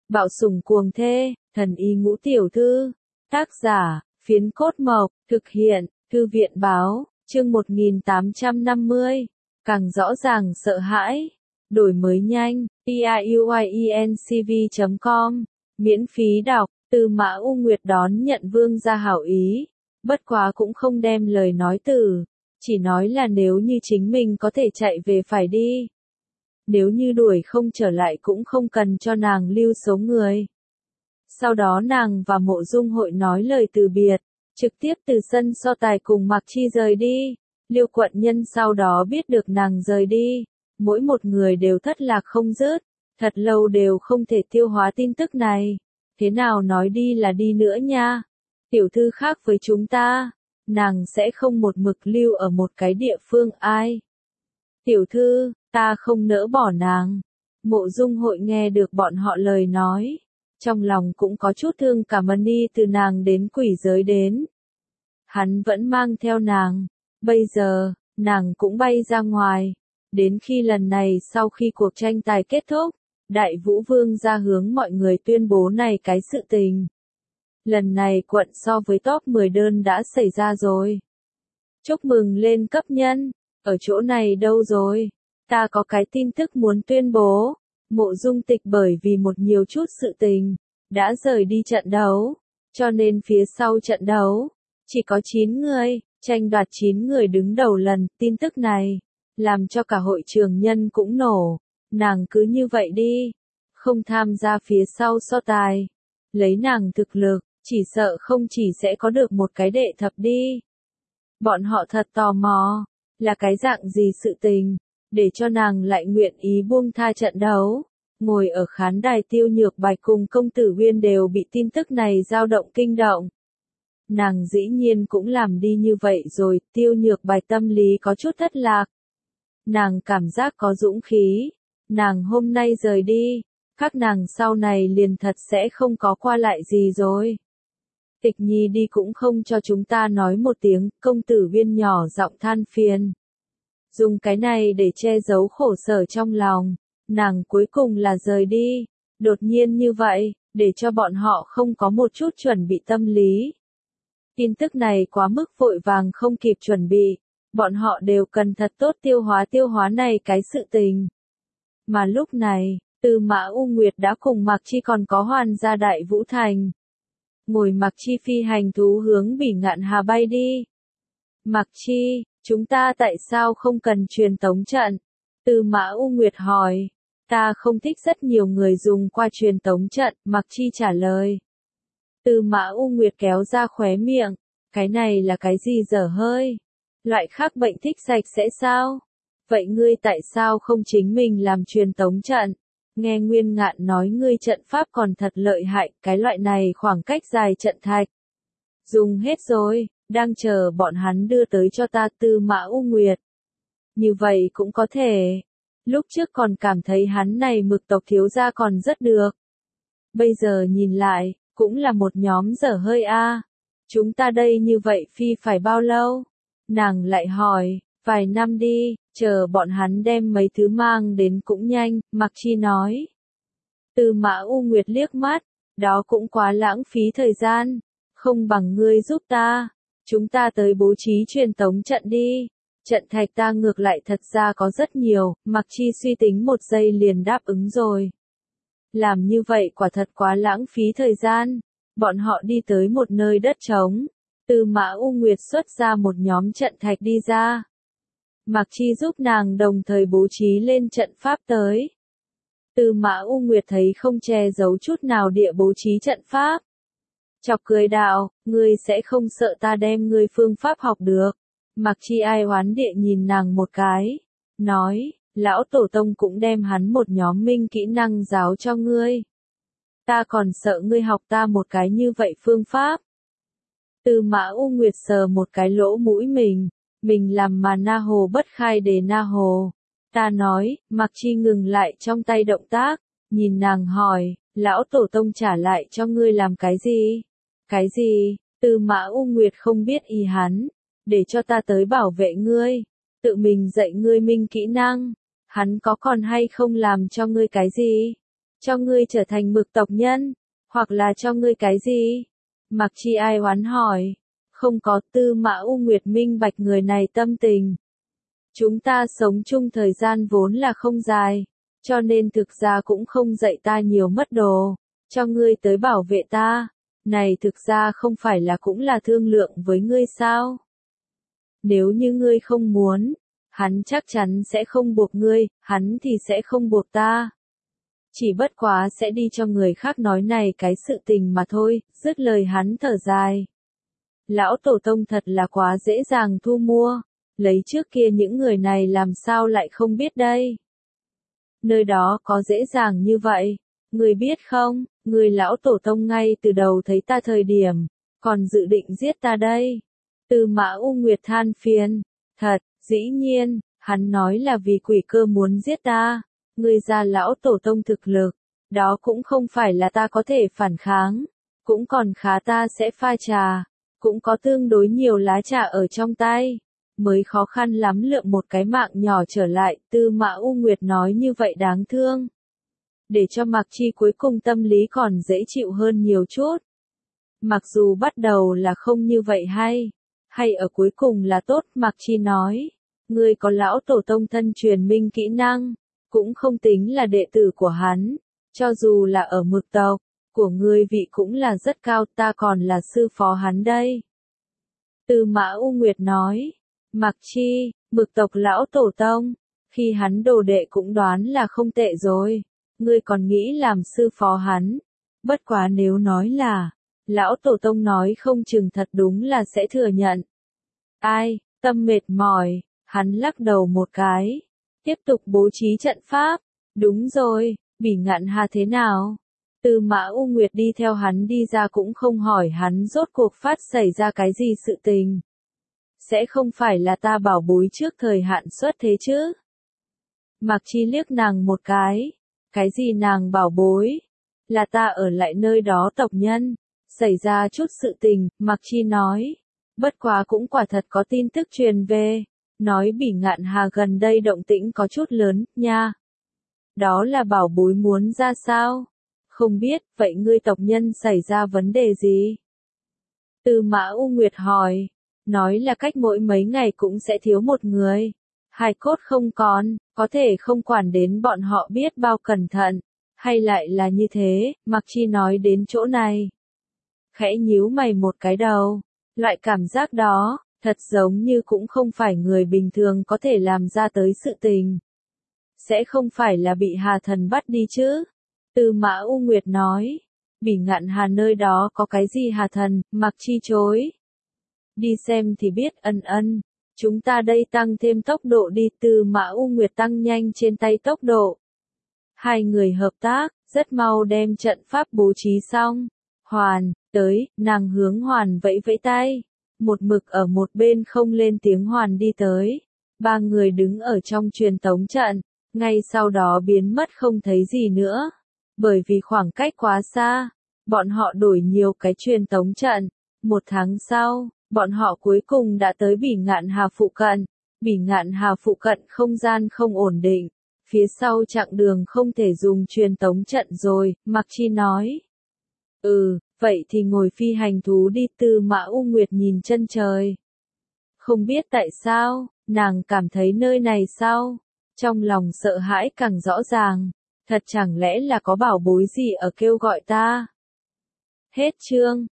Bạo sủng cuồng thê, thần y ngũ tiểu thư. Tác giả, Phiến Cốt Mộc, thực hiện, Thư viện báo, chương 1850. Càng rõ ràng sợ hãi. Đổi mới nhanh, piuiencv.com, miễn phí đọc, Tư Mã U Nguyệt đón nhận vương gia hảo ý, bất quá cũng không đem lời nói từ, chỉ nói là nếu như chính mình có thể chạy về phải đi. Nếu như đuổi không trở lại cũng không cần cho nàng lưu số người. Sau đó nàng và Mộ Dung Hội nói lời từ biệt, trực tiếp từ sân so tài cùng Mạc Chi rời đi. Liêu quận nhân sau đó biết được nàng rời đi, mỗi một người đều thất lạc không dứt, thật lâu đều không thể tiêu hóa tin tức này. Thế nào nói đi là đi nữa nha? Tiểu thư khác với chúng ta, nàng sẽ không một mực lưu ở một cái địa phương ai. Tiểu thư, ta không nỡ bỏ nàng. Mộ Dung Hội nghe được bọn họ lời nói, trong lòng cũng có chút thương cảm đi từ nàng đến quỷ giới đến. Hắn vẫn mang theo nàng, bây giờ, nàng cũng bay ra ngoài. Đến khi lần này sau khi cuộc tranh tài kết thúc, Đại Vũ Vương ra hướng mọi người tuyên bố này cái sự tình. Lần này quận so với top 10 đơn đã xảy ra rồi. Chúc mừng lên cấp nhân, ở chỗ này đâu rồi? Ta có cái tin tức muốn tuyên bố. Mộ Dung Tịch bởi vì một nhiều chút sự tình, đã rời đi trận đấu, cho nên phía sau trận đấu, chỉ có 9 người, tranh đoạt 9 người đứng đầu lần. Tin tức này, làm cho cả hội trường nhân cũng nổ. Nàng cứ như vậy đi, không tham gia phía sau so tài. Lấy nàng thực lực, chỉ sợ không chỉ sẽ có được một cái đệ thập đi. Bọn họ thật tò mò, là cái dạng gì sự tình, để cho nàng lại nguyện ý buông tha trận đấu. Ngồi ở khán đài Tiêu Nhược Bạch cùng công tử Uyên đều bị tin tức này dao động kinh động. Nàng dĩ nhiên cũng làm đi như vậy rồi, Tiêu Nhược Bạch tâm lý có chút thất lạc. Nàng cảm giác có dũng khí, nàng hôm nay rời đi, các nàng sau này liền thật sẽ không có qua lại gì rồi. Tịch Nhi đi cũng không cho chúng ta nói một tiếng, công tử Uyên nhỏ giọng than phiền. Dùng cái này để che giấu khổ sở trong lòng, nàng cuối cùng là rời đi, đột nhiên như vậy, để cho bọn họ không có một chút chuẩn bị tâm lý. Tin tức này quá mức vội vàng không kịp chuẩn bị, bọn họ đều cần thật tốt tiêu hóa này cái sự tình. Mà lúc này, Tư Mã U Nguyệt đã cùng Mạc Chi còn có Hoàn gia Đại Vũ Thành. Ngồi Mạc Chi phi hành thú hướng Bỉ Ngạn Hà bay đi. Mạc Chi, chúng ta tại sao không cần truyền tống trận? Tư Mã U Nguyệt hỏi. Ta không thích rất nhiều người dùng qua truyền tống trận, Mạc Chi trả lời. Tư Mã U Nguyệt kéo ra khóe miệng. Cái này là cái gì dở hơi? Loại khác bệnh thích sạch sẽ sao? Vậy ngươi tại sao không chính mình làm truyền tống trận? Nghe Nguyên Ngạn nói ngươi trận pháp còn thật lợi hại, cái loại này khoảng cách dài trận thạch. Dùng hết rồi, đang chờ bọn hắn đưa tới cho ta. Tư Mã U Nguyệt. Như vậy cũng có thể. Lúc trước còn cảm thấy hắn này Mực tộc thiếu gia còn rất được. Bây giờ nhìn lại, cũng là một nhóm dở hơi a. Chúng ta đây như vậy phi phải bao lâu? Nàng lại hỏi, vài năm đi, chờ bọn hắn đem mấy thứ mang đến cũng nhanh, Mạc Chi nói. Tư Mã U Nguyệt liếc mắt, đó cũng quá lãng phí thời gian, không bằng ngươi giúp ta, chúng ta tới bố trí truyền tống trận đi. Trận thạch ta ngược lại thật ra có rất nhiều, Mạc Chi suy tính một giây liền đáp ứng rồi. Làm như vậy quả thật quá lãng phí thời gian. Bọn họ đi tới một nơi đất trống. Tư Mã U Nguyệt xuất ra một nhóm trận thạch đi ra. Mạc Chi giúp nàng đồng thời bố trí lên trận pháp tới. Tư Mã U Nguyệt thấy không che giấu chút nào địa bố trí trận pháp. Chọc cười đạo, ngươi sẽ không sợ ta đem ngươi phương pháp học được. Mạc Chi ai oán địa nhìn nàng một cái. Nói, lão tổ tông cũng đem hắn một nhóm minh kỹ năng giáo cho ngươi. Ta còn sợ ngươi học ta một cái như vậy phương pháp. Tư Mã U Nguyệt sờ một cái lỗ mũi mình làm mà na hồ bất khai để na hồ. Ta nói, Mạc Chi ngừng lại trong tay động tác, nhìn nàng hỏi, lão tổ tông trả lại cho ngươi làm cái gì? Cái gì? Tư Mã U Nguyệt không biết ý hắn, để cho ta tới bảo vệ ngươi, tự mình dạy ngươi minh kỹ năng, hắn có còn hay không làm cho ngươi cái gì? Cho ngươi trở thành Mực tộc nhân, hoặc là cho ngươi cái gì? Mạc Chi ai oán hỏi. Không có, Tư Mã U Nguyệt minh bạch người này tâm tình. Chúng ta sống chung thời gian vốn là không dài, cho nên thực ra cũng không dạy ta nhiều mất đồ, cho ngươi tới bảo vệ ta. Này thực ra không phải là cũng là thương lượng với ngươi sao? Nếu như ngươi không muốn, hắn chắc chắn sẽ không buộc ngươi, hắn thì sẽ không buộc ta. Chỉ bất quá sẽ đi cho người khác nói này cái sự tình mà thôi, dứt lời hắn thở dài. Lão tổ tông thật là quá dễ dàng thu mua, lấy trước kia những người này làm sao lại không biết đây. Nơi đó có dễ dàng như vậy, người biết không, người lão tổ tông ngay từ đầu thấy ta thời điểm, còn dự định giết ta đây. Tư Mã U Nguyệt than phiền, thật, dĩ nhiên, hắn nói là vì quỷ cơ muốn giết ta, người già lão tổ tông thực lực, đó cũng không phải là ta có thể phản kháng, cũng còn khá ta sẽ pha trà, cũng có tương đối nhiều lá trà ở trong tay, mới khó khăn lắm lượm một cái mạng nhỏ trở lại, Tư Mã U Nguyệt nói như vậy đáng thương. Để cho Mạc Chi cuối cùng tâm lý còn dễ chịu hơn nhiều chút. Mặc dù bắt đầu là không như vậy hay ở cuối cùng là tốt, Mạc Chi nói, ngươi có lão tổ tông thân truyền minh kỹ năng, cũng không tính là đệ tử của hắn, cho dù là ở Mực tộc, của ngươi vị cũng là rất cao, ta còn là sư phó hắn đây. Tư Mã U Nguyệt nói, Mạc Chi, Mực tộc lão tổ tông, khi hắn đồ đệ cũng đoán là không tệ rồi, ngươi còn nghĩ làm sư phó hắn, bất quá nếu nói là, lão tổ tông nói không chừng thật đúng là sẽ thừa nhận. Ai, tâm mệt mỏi, hắn lắc đầu một cái, tiếp tục bố trí trận pháp, đúng rồi, Bỉ Ngạn Hà thế nào? Tư Mã U Nguyệt đi theo hắn đi ra cũng không hỏi hắn rốt cuộc phát xảy ra cái gì sự tình. Sẽ không phải là ta bảo bối trước thời hạn xuất thế chứ? Mạc Chi liếc nàng một cái gì nàng bảo bối? Là ta ở lại nơi đó tộc nhân, xảy ra chút sự tình, Mạc Chi nói. Bất quá cũng quả thật có tin tức truyền về, nói Bỉ Ngạn Hà gần đây động tĩnh có chút lớn, nha. Đó là bảo bối muốn ra sao? Không biết, vậy ngươi tộc nhân xảy ra vấn đề gì? Tư Mã U Nguyệt hỏi, nói là cách mỗi mấy ngày cũng sẽ thiếu một người. Hài cốt không còn, có thể không quản đến bọn họ biết bao cẩn thận, hay lại là như thế, Mạc Chi nói đến chỗ này. Khẽ nhíu mày một cái đầu, loại cảm giác đó, thật giống như cũng không phải người bình thường có thể làm ra tới sự tình. Sẽ không phải là bị Hà Thần bắt đi chứ? Tư Mã U Nguyệt nói, Bỉ Ngạn Hà nơi đó có cái gì Hà Thần, Mạc Chi chối. Đi xem thì biết, ân. Chúng ta đây tăng thêm tốc độ đi, Tư Mã U Nguyệt tăng nhanh trên tay tốc độ. Hai người hợp tác, rất mau đem trận pháp bố trí xong. Hoàn, tới, nàng hướng Hoàn vẫy vẫy tay. Một mực ở một bên không lên tiếng Hoàn đi tới. Ba người đứng ở trong truyền tống trận, ngay sau đó biến mất không thấy gì nữa. Bởi vì khoảng cách quá xa, bọn họ đổi nhiều cái truyền tống trận. Một tháng sau, bọn họ cuối cùng đã tới Bỉ Ngạn Hà phụ cận. Bỉ Ngạn Hà phụ cận không gian không ổn định. Phía sau chặng đường không thể dùng truyền tống trận rồi, Mạc Chi nói. Vậy thì ngồi phi hành thú đi, Tư Mã U Nguyệt nhìn chân trời. Không biết tại sao, nàng cảm thấy nơi này sao? Trong lòng sợ hãi càng rõ ràng. Thật chẳng lẽ là có bảo bối gì ở kêu gọi ta? Hết chương.